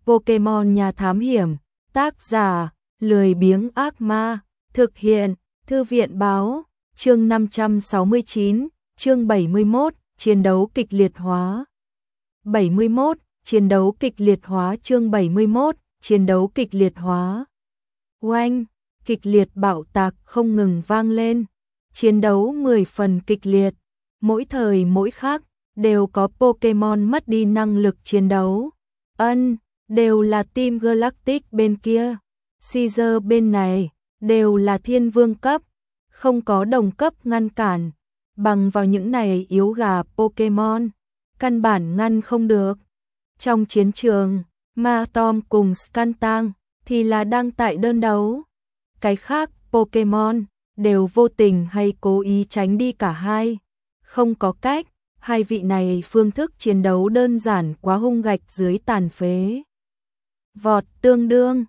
Pokemon nhà thám hiểm, tác giả, lười biếng ác ma, thực hiện, thư viện báo, chương 569, chương 71, chiến đấu kịch liệt hóa. 71, chiến đấu kịch liệt hóa chương 71, chiến đấu kịch liệt hóa. Oanh, kịch liệt bạo tạc không ngừng vang lên, chiến đấu 10 phần kịch liệt, mỗi thời mỗi khác, đều có Pokemon mất đi năng lực chiến đấu. Đều là Team Galactic bên kia, Caesar bên này, đều là thiên vương cấp, không có đồng cấp ngăn cản, bằng vào những này yếu gà Pokemon, căn bản ngăn không được. Trong chiến trường, Matom cùng Skuntank thì là đang tại đơn đấu, cái khác Pokemon đều vô tình hay cố ý tránh đi cả hai, không có cách, hai vị này phương thức chiến đấu đơn giản quá hung gạch dưới tàn phế. Vọt tương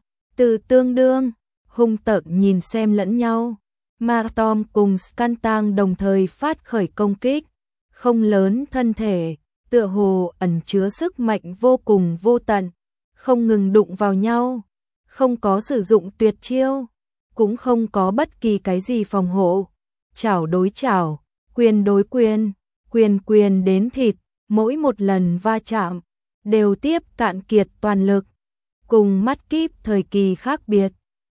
đương, hung tợn nhìn xem lẫn nhau. Matom cùng Skuntank đồng thời phát khởi công kích, không lớn thân thể, tựa hồ ẩn chứa sức mạnh vô cùng vô tận, không ngừng đụng vào nhau, không có sử dụng tuyệt chiêu, cũng không có bất kỳ cái gì phòng hộ. Chảo đối chảo, quyền đối quyền, quyền đến thịt, mỗi một lần va chạm đều tiếp cạn kiệt toàn lực. Cùng mắt kíp thời kỳ khác biệt,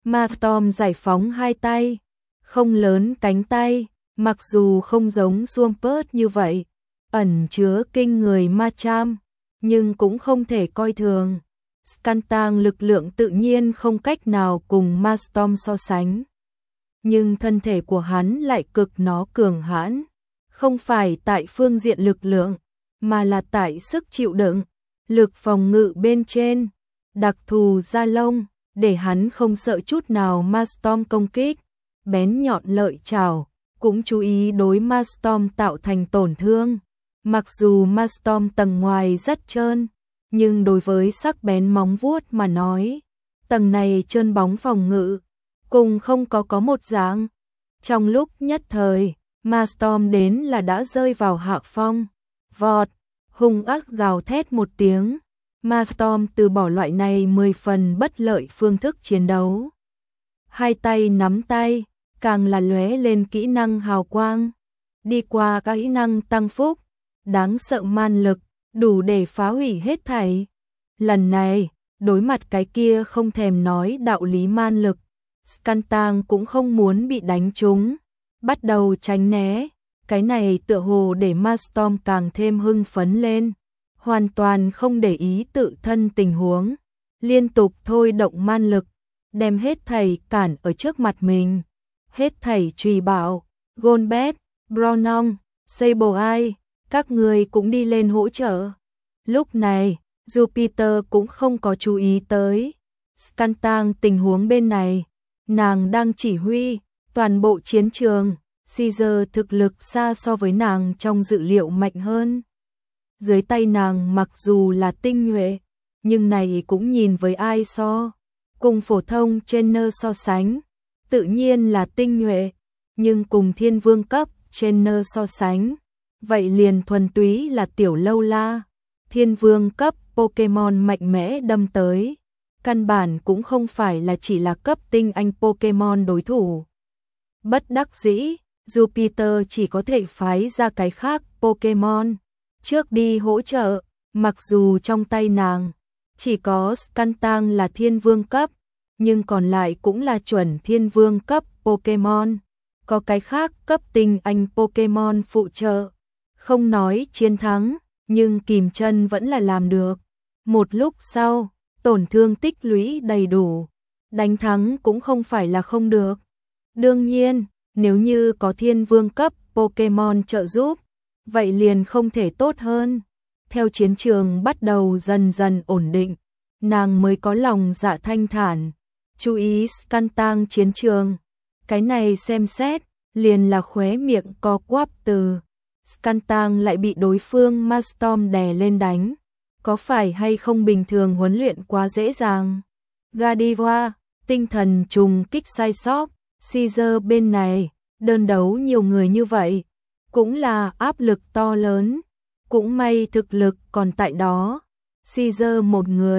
Matom giải phóng hai tay, không lớn cánh tay, mặc dù không giống Swampert như vậy, ẩn chứa kinh người ma cham, nhưng cũng không thể coi thường. Skuntank lực lượng tự nhiên không cách nào cùng Matom so sánh, nhưng thân thể của hắn lại cực nó cường hãn, không phải tại phương diện lực lượng, mà là tại sức chịu đựng, lực phòng ngự bên trên. Đặc thù da lông, để hắn không sợ chút nào Matom công kích, bén nhọn lợi chảo, cũng chú ý đối Matom tạo thành tổn thương. Mặc dù Matom tầng ngoài rất trơn, nhưng đối với sắc bén móng vuốt mà nói, tầng này trơn bóng phòng ngự, cùng không có một dạng. Trong lúc nhất thời, Matom đến là đã rơi vào hạ phong, vọt, hung ác gào thét một tiếng. Matom từ bỏ loại này 10 phần bất lợi phương thức chiến đấu. Hai tay nắm tay, càng là lóe lên kỹ năng hào quang. Đi qua các kỹ năng tăng phúc, đáng sợ man lực, đủ để phá hủy hết thảy. Lần này, đối mặt cái kia không thèm nói đạo lý man lực, Skuntank cũng không muốn bị đánh trúng, bắt đầu tránh né. Cái này tựa hồ để Matom càng thêm hưng phấn lên, hoàn toàn không để ý tự thân tình huống, liên tục thôi động man lực, đem hết thảy cản ở trước mặt mình. Hết thảy truy bảo, Golbat, Bronzong, Sableye, các người cũng đi lên hỗ trợ. Lúc này, Jupiter cũng không có chú ý tới Skuntank tình huống bên này, nàng đang chỉ huy toàn bộ chiến trường. Caesar thực lực xa so với nàng trong dự liệu mạnh hơn. Dưới tay nàng mặc dù là tinh nhuệ, nhưng này cũng nhìn với ai so. Cùng phổ thông trainer so sánh, tự nhiên là tinh nhuệ, nhưng cùng thiên vương cấp trainer so sánh, vậy liền thuần túy là tiểu lâu la. Thiên vương cấp Pokemon mạnh mẽ đâm tới, căn bản cũng không phải là chỉ là cấp tinh anh Pokemon đối thủ. Bất đắc dĩ, Jupiter chỉ có thể phái ra cái khác Pokemon trước đi hỗ trợ, mặc dù trong tay nàng chỉ có Skuntank là thiên vương cấp, nhưng còn lại cũng là chuẩn thiên vương cấp Pokemon, có cái khác cấp tinh anh Pokemon phụ trợ, không nói chiến thắng, nhưng kìm chân vẫn là làm được. Một lúc sau, tổn thương tích lũy đầy đủ, đánh thắng cũng không phải là không được. Đương nhiên, nếu như có thiên vương cấp Pokemon trợ giúp, vậy liền không thể tốt hơn. Theo chiến trường bắt đầu dần dần ổn định, nàng mới có lòng dạ thanh thản, chú ý Skuntank chiến trường. Cái này xem xét, liền là khóe miệng co quắp từ. Skuntank lại bị đối phương Matom đè lên đánh. Có phải hay không bình thường huấn luyện quá dễ dàng? Gardevoir, tinh thần trùng kích sai sót, Caesar bên này, đơn đấu nhiều người như vậy, cũng là áp lực to lớn, cũng may thực lực còn tại đó. Caesar một người,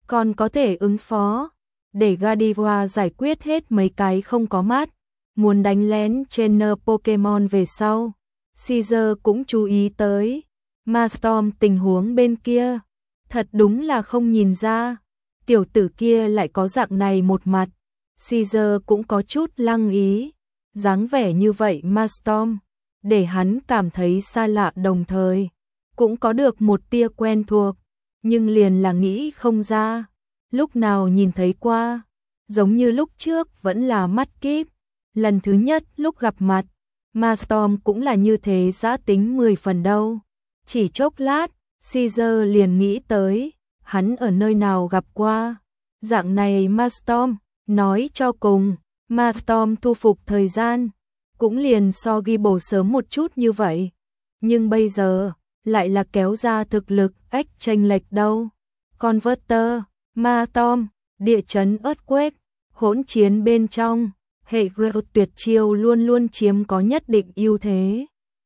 còn có thể ứng phó, để Gardevoir giải quyết hết mấy cái không có mắt, muốn đánh lén trainer Pokemon về sau. Caesar cũng chú ý tới, mà Storm tình huống bên kia, thật đúng là không nhìn ra, tiểu tử kia lại có dạng này một mặt. Caesar cũng có chút lăng ý, dáng vẻ như vậy mà Storm, để hắn cảm thấy xa lạ đồng thời, cũng có được một tia quen thuộc, nhưng liền là nghĩ không ra, lúc nào nhìn thấy qua, giống như lúc trước vẫn là mắt kíp, lần thứ nhất lúc gặp mặt, mà Storm cũng là như thế dã tính 10 phần đâu. Chỉ chốc lát, Caesar liền nghĩ tới, hắn ở nơi nào gặp qua, dạng này mà Storm, nói cho cùng, mà Storm thu phục thời gian, cũng liền so ghi bổ sớm một chút như vậy, nhưng bây giờ, lại là kéo ra thực lực ách chênh lệch đâu. Converter, ma Storm, địa chấn earthquake, hỗn chiến bên trong, hệ Growl tuyệt chiêu luôn luôn chiếm có nhất định ưu thế.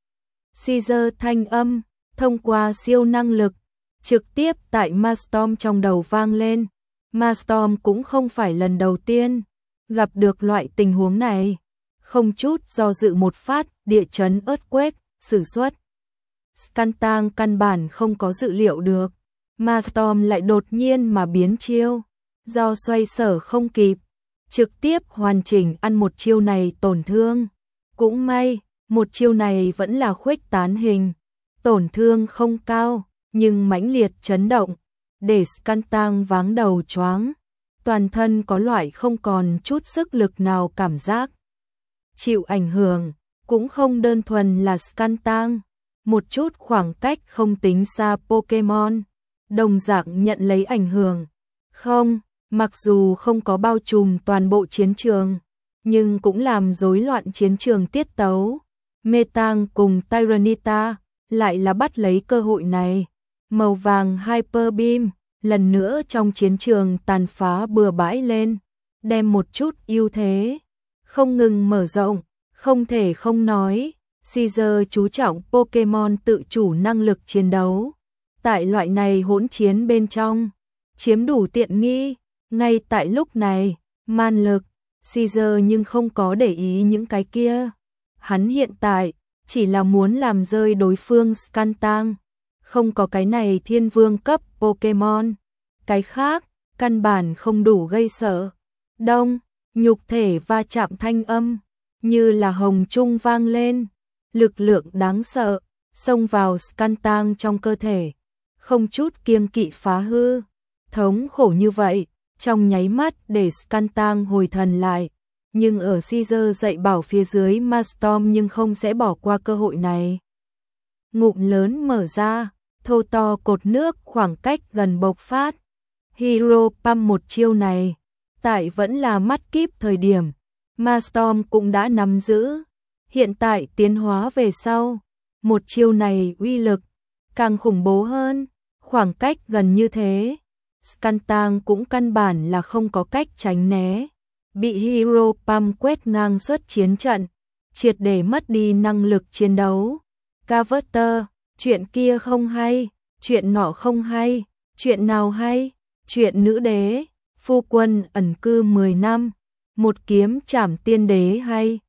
Caesar thanh âm, thông qua siêu năng lực, trực tiếp tại Mastorm trong đầu vang lên. Mastorm cũng không phải lần đầu tiên gặp được loại tình huống này, không chút do dự một phát địa chấn earthquake sử xuất. Skuntank căn bản không có dự liệu được, Mastorm lại đột nhiên mà biến chiêu, do xoay sở không kịp, trực tiếp hoàn chỉnh ăn một chiêu này tổn thương. Cũng may, một chiêu này vẫn là khuếch tán hình, tổn thương không cao, nhưng mãnh liệt chấn động, để Skuntank váng đầu choáng, toàn thân có loại không còn chút sức lực nào cảm giác. Chịu ảnh hưởng, cũng không đơn thuần là Skuntank, một chút khoảng cách không tính xa Pokemon, đồng dạng nhận lấy ảnh hưởng. Không, mặc dù không có bao trùm toàn bộ chiến trường, nhưng cũng làm rối loạn chiến trường tiết tấu. Metang cùng Tyranitar lại là bắt lấy cơ hội này. Màu vàng Hyper Beam lần nữa trong chiến trường tàn phá bừa bãi lên, đem một chút ưu thế không ngừng mở rộng, không thể không nói, Caesar chú trọng Pokemon tự chủ năng lực chiến đấu. Tại loại này hỗn chiến bên trong, chiếm đủ tiện nghi, ngay tại lúc này, man lực, Caesar nhưng không có để ý những cái kia. Hắn hiện tại chỉ là muốn làm rơi đối phương Skuntank, không có cái này thiên vương cấp Pokemon, cái khác căn bản không đủ gây sợ. Đông, nhục thể va chạm thanh âm, như là hồng trung vang lên, lực lượng đáng sợ xông vào Skuntank trong cơ thể, không chút kiêng kỵ phá hư. Thống khổ như vậy, trong nháy mắt để Skuntank hồi thần lại, nhưng ở Caesar dạy bảo phía dưới Mastorm nhưng không sẽ bỏ qua cơ hội này. Ngụm lớn mở ra, thô to cột nước khoảng cách gần bộc phát. Hero Pump một chiêu này, tại vẫn là mắt kíp thời điểm, Mastorm cũng đã nắm giữ. Hiện tại tiến hóa về sau, một chiêu này uy lực càng khủng bố hơn, khoảng cách gần như thế, Skuntank cũng căn bản là không có cách tránh né, bị Hero Pump quét ngang suốt chiến trận, triệt để mất đi năng lực chiến đấu. Converter, chuyện kia không hay, chuyện nọ không hay, chuyện nào hay, chuyện nữ đế, phu quân ẩn cư 10 năm, một kiếm trảm tiên đế hay.